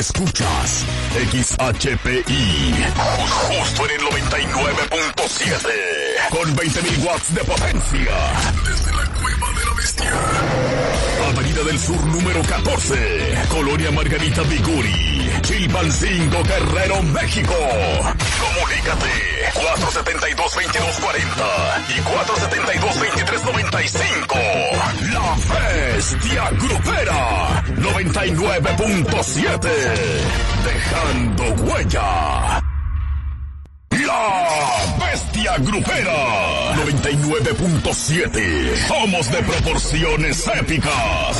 Escuchas XHPI, justo en el 99.7, con 20.000 watts de potencia, desde la Cueva de la Bestia. Avenida del Sur número 14, Colonia Margarita Viguri, Chilpancingo, Guerrero, México. Comunícate 472-2240 y 472-2395. La Bestia Grupera 99.7, dejando huella. La Bestia Grupera 99.7, somos de proporciones épicas.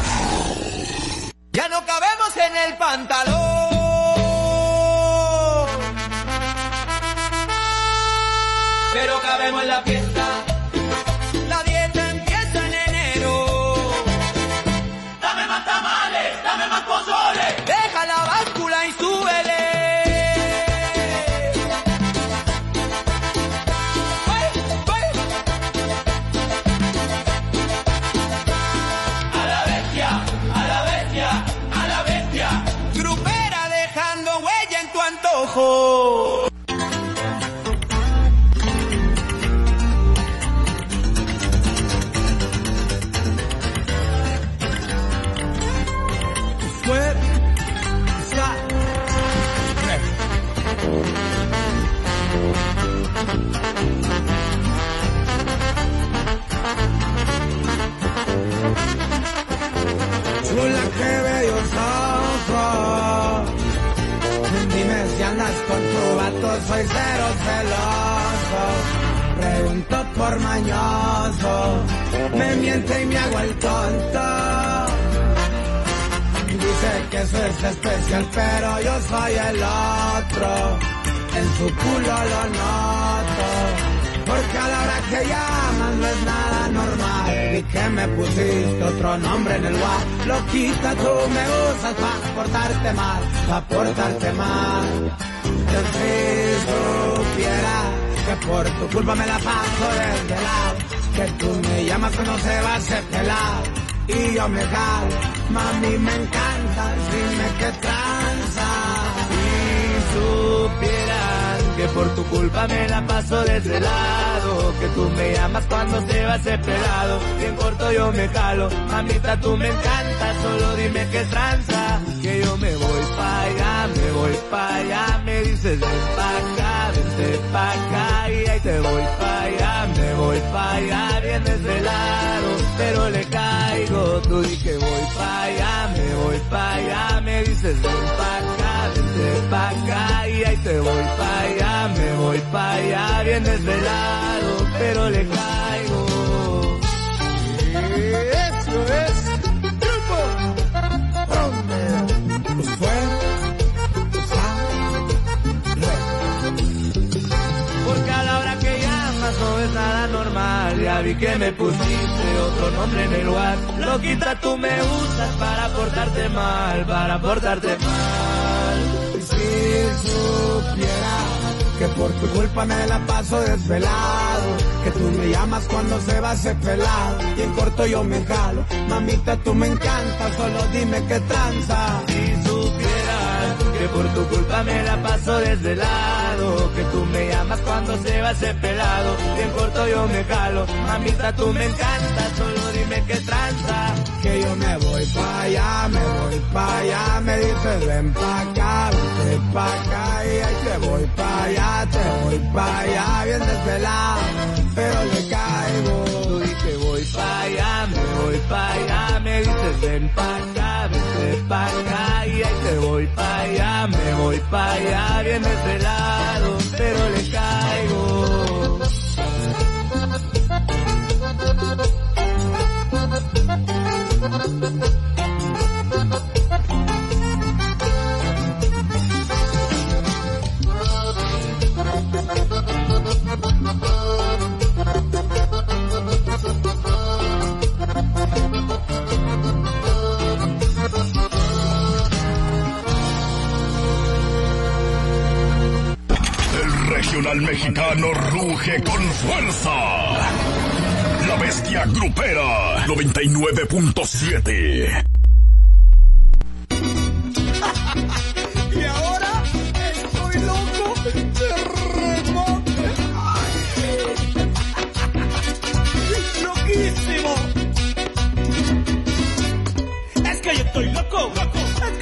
Ya no cabemos en el pantalón, pero cabemos en la fiesta. La dieta empieza en enero. Dame más tamales, dame más pozole. Deja la báscula y súbele. A la bestia, a la bestia, a la bestia. Grupera dejando huella en tu antojo. Chula, qué bellos ojos. Dime si andas con tu vato, soy cero celoso. Pregunto por mañoso, me miente y me hago el tonto. Dice que eso es especial, pero yo soy el otro. En su culo lo noto, porque a la hora que llaman no es nada normal. Y que me pusiste otro nombre en el WhatsApp. Loquita, tú me usas pa' portarte mal, pa' portarte mal. Yo si supiera que por tu culpa me la paso desde lado, que tú me llamas cuando se va a hacer pelado y yo me jalo. Mami, me encanta, dime qué tranza. Si supieran que por tu culpa me la paso desde lado, que tú me llamas cuando se va a hacer pelado, bien corto yo me jalo. Mamita, tú me encantas, solo dime qué tranza, que yo me voy pa' allá, me voy pa' allá. Me dices ven pa' acá, vente pa' acá, y ahí te voy pa' allá, me voy pa' allá. Bien desvelado, pero le caigo, tú di que voy pa' allá, me voy pa' allá. Me dices ven pa' acá, vente pa' acá, y ahí te voy pa' allá, me voy pa' allá. Bien desvelado, pero le caigo. Eso es grupo. Pues fue. Porque a la hora que llamas no es nada normal. Ya vi que me pusiste otro nombre en el WhatsApp. Loquita, tú me usas para portarte mal, para portarte mal. Y si supiera que por tu culpa me la paso desvelado, que tú me llamas cuando se va a hacer pelado y en corto yo me jalo. Mamita, tú me encantas, solo dime qué tranza. Si supieras que por tu culpa me la paso desvelado, que tú me llamas cuando se va a hacer pelado, bien corto yo me jalo. Mamita, tú me encantas, solo dime qué tranza, que yo me voy pa' allá, me voy pa' allá. Me dices ven pa' acá, vente pa' acá, y ahí te voy pa' allá, te voy pa' allá. Bien desvelado, pero le caigo. Tú di que voy pa' allá, me voy pa' allá. Me dices ven pa' acá, vente pa' acá, y ahí te voy pa' allá, me voy pa' allá. Bien desvelado, pero le caigo. Regional mexicano ruge con fuerza. La Bestia Grupera 99.7.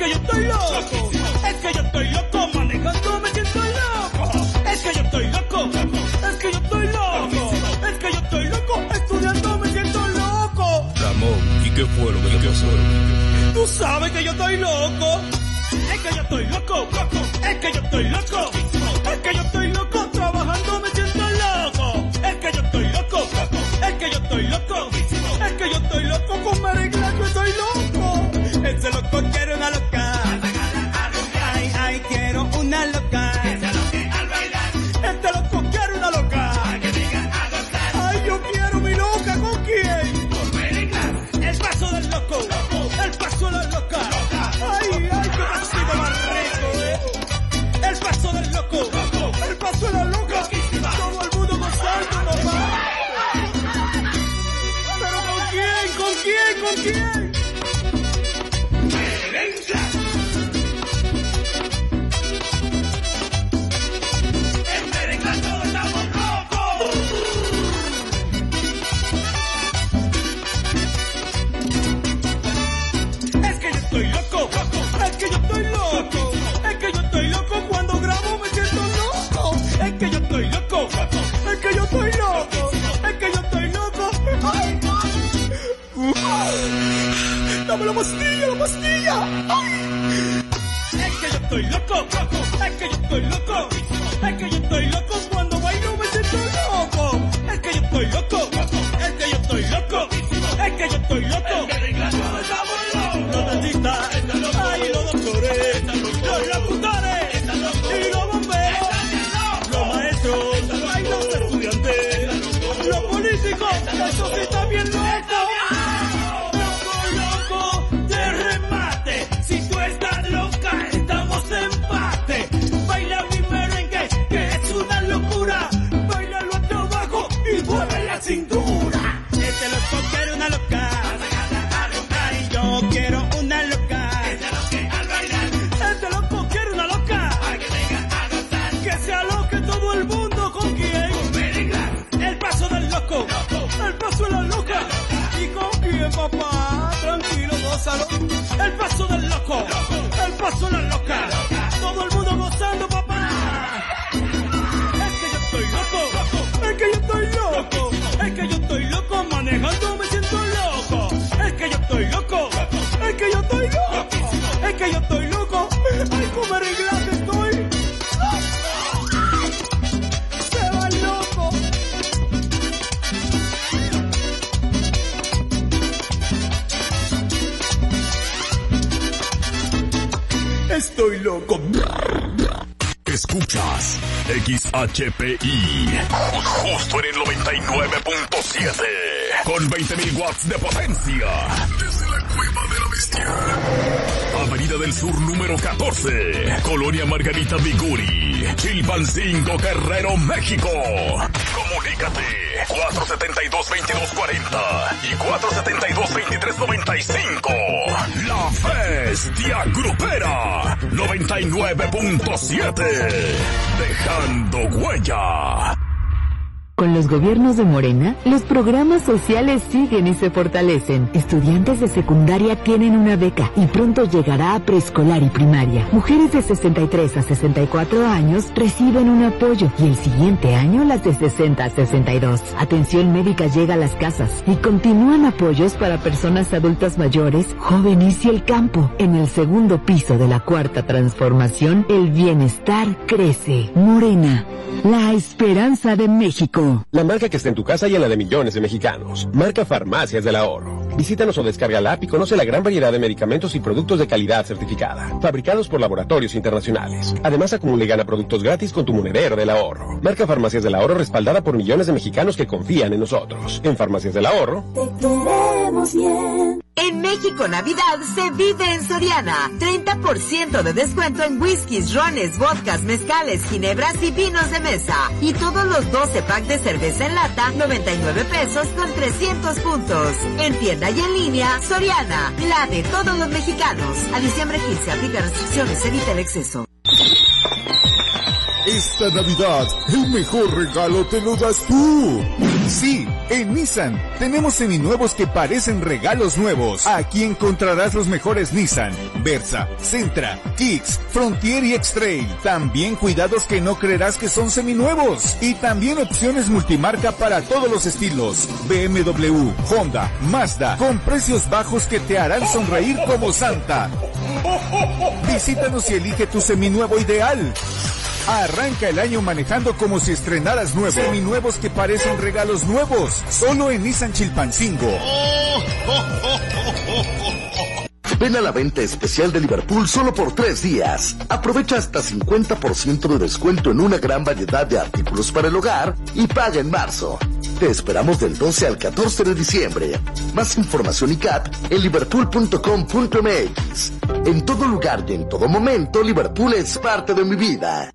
que yo estoy loco. Es que yo estoy loco, manejando me siento loco. Es que yo estoy loco. Es que yo estoy loco. Es que yo estoy loco, estudiando me siento loco. Ramón, ¿y qué fue lo que te pasó? Tú sabes que yo estoy loco. Es que yo estoy loco. Es que yo estoy loco. Es que yo estoy loco, trabajando me siento loco. Es que yo estoy loco. Es que yo estoy loco. Es que yo estoy loco, con merengue yo estoy loco. Ese loco quiere una loca. Ay, ay, quiero una loca. Este loco quiere una loca. Ay, yo quiero mi loca, ¿con quién? El paso del loco. El paso de la loca. Ay, ay, qué pasito más rico, El paso del loco. El paso de la loca. Todo el mundo gozando, papá. Pero ¿con quién? ¿Con quién? ¿Con quién? Es que yo estoy loco, es que yo estoy loco, es que yo estoy loco, cuando grabo me siento loco, es que yo estoy loco, es que yo estoy loco, es que yo estoy loco. Ay, dame la pastilla, la pastilla. Ay. Es que yo estoy loco, es que yo estoy loco, es que yo estoy loco, cuando bailo me siento loco, es que yo estoy loco, es que yo estoy loco, es que yo estoy loco. Los dentistas, ay, los doctores, los locutores, y los bomberos, los maestros, ay, los estudiantes, los políticos, eso sí está bien loco. Loco, loco, de remate, si tú estás loca, estamos en empate. Baila mi merengue, que es una locura, bailalo hasta abajo y mueve la cintura. Este loco quiere una loca. Yo quiero una loca. Este loco quiere una loca. Que se aloque todo el mundo. ¿Con quién? El paso del loco. El paso de la loca. ¿Y con quién, papá? Tranquilo, gózalo. El paso del loco. El paso de la loca. Todo el mundo gozando, papá. Es que yo estoy loco. Es que yo estoy loco. Es que yo estoy loco. Manejando me siento loco. Es que yo estoy loco. Es que yo estoy loco. Es que yo estoy loco. Ay, como arreglar que estoy. Se va el loco. Estoy loco. Escuchas XHPI, justo en el 99.7, con 20.000 watts de potencia. Desde la Cueva de la Bestia. Avenida del Sur número 14, Colonia Margarita Viguri, Chilpancingo, Guerrero, México. Comunícate 472-2240 y 472-2395. La Bestia Grupera 99.7, dejando huella. Con los gobiernos de Morena, los programas sociales siguen y se fortalecen. Estudiantes de secundaria tienen una beca y pronto llegará a preescolar y primaria. Mujeres de 63 a 64 años reciben un apoyo y el siguiente año las de 60 a 62. Atención médica llega a las casas y continúan apoyos para personas adultas mayores, jóvenes y el campo. En el segundo piso de la Cuarta Transformación, el bienestar crece. Morena, la esperanza de México. La marca que está en tu casa y en la de millones de mexicanos. Marca Farmacias del Ahorro. Visítanos o descarga la app y conoce la gran variedad de medicamentos y productos de calidad certificada, fabricados por laboratorios internacionales. Además, acumula y gana productos gratis con tu monedero del ahorro. Marca Farmacias del Ahorro, respaldada por millones de mexicanos que confían en nosotros. En Farmacias del Ahorro, te queremos bien. En México Navidad se vive en Soriana. 30% de descuento en whiskies, rones, vodkas, mezcales, ginebras y vinos de mesa. Y todos los 12 packs de cerveza en lata, 99 pesos con 300 puntos. En tienda y en línea, Soriana, la de todos los mexicanos. A diciembre 15 aplica restricciones, evita el exceso. Esta Navidad, el mejor regalo te lo das tú. Sí, en Nissan tenemos seminuevos que parecen regalos nuevos. Aquí encontrarás los mejores Nissan, Versa, Sentra, Kicks, Frontier y X-Trail. También cuidados que no creerás que son seminuevos. Y también opciones multimarca para todos los estilos. BMW, Honda, Mazda, con precios bajos que te harán sonreír como Santa. Visítanos y elige tu seminuevo ideal. Arranca el año manejando como si estrenaras nuevo. Seminuevos que parecen regalos nuevos. Solo en Nissan Chilpancingo. Ven a la venta especial de Liverpool solo por 3 días. Aprovecha hasta 50% de descuento en una gran variedad de artículos para el hogar y paga en marzo. Te esperamos del 12 al 14 de diciembre. Más información y CAT en liverpool.com.mx. En todo lugar y en todo momento, Liverpool es parte de mi vida.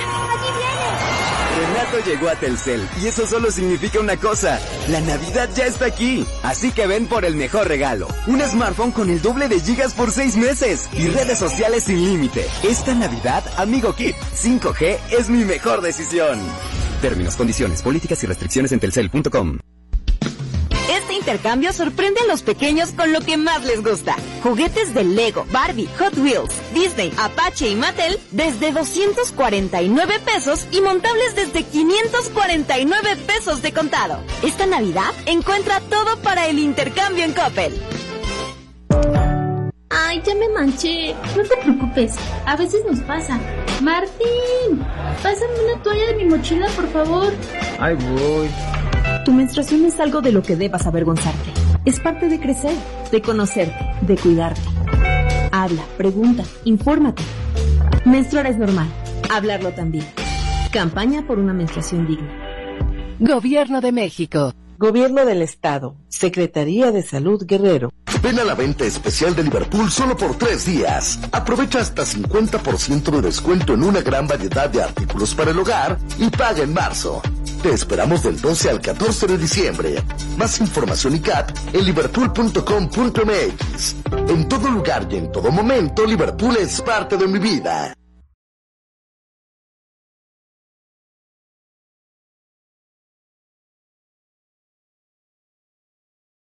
Renato llegó a Telcel y eso solo significa una cosa: la Navidad ya está aquí. Así que ven por el mejor regalo: un smartphone con el doble de gigas por 6 meses y redes sociales sin límite. Esta Navidad, amigo Kit, 5G es mi mejor decisión. Términos, condiciones, políticas y restricciones en telcel.com. Este intercambio sorprende a los pequeños con lo que más les gusta. Juguetes de Lego, Barbie, Hot Wheels, Disney, Apache y Mattel desde 249 pesos y montables desde 549 pesos de contado. Esta Navidad encuentra todo para el intercambio en Coppel. Ay, ya me manché. No te preocupes, a veces nos pasa. Martín, pásame una toalla de mi mochila, por favor. Ay, voy. Tu menstruación es algo de lo que debas avergonzarte. Es parte de crecer, de conocerte, de cuidarte. Habla, pregunta, infórmate. Menstruar es normal, hablarlo también. Campaña por una menstruación digna. Gobierno de México. Gobierno del Estado. Secretaría de Salud Guerrero. Ven a la venta especial de Liverpool solo por 3 días. Aprovecha hasta 50% de descuento en una gran variedad de artículos para el hogar y paga en marzo. Te esperamos del 12 al 14 de diciembre. Más información y CAT en liverpool.com.mx. En todo lugar y en todo momento, Liverpool es parte de mi vida.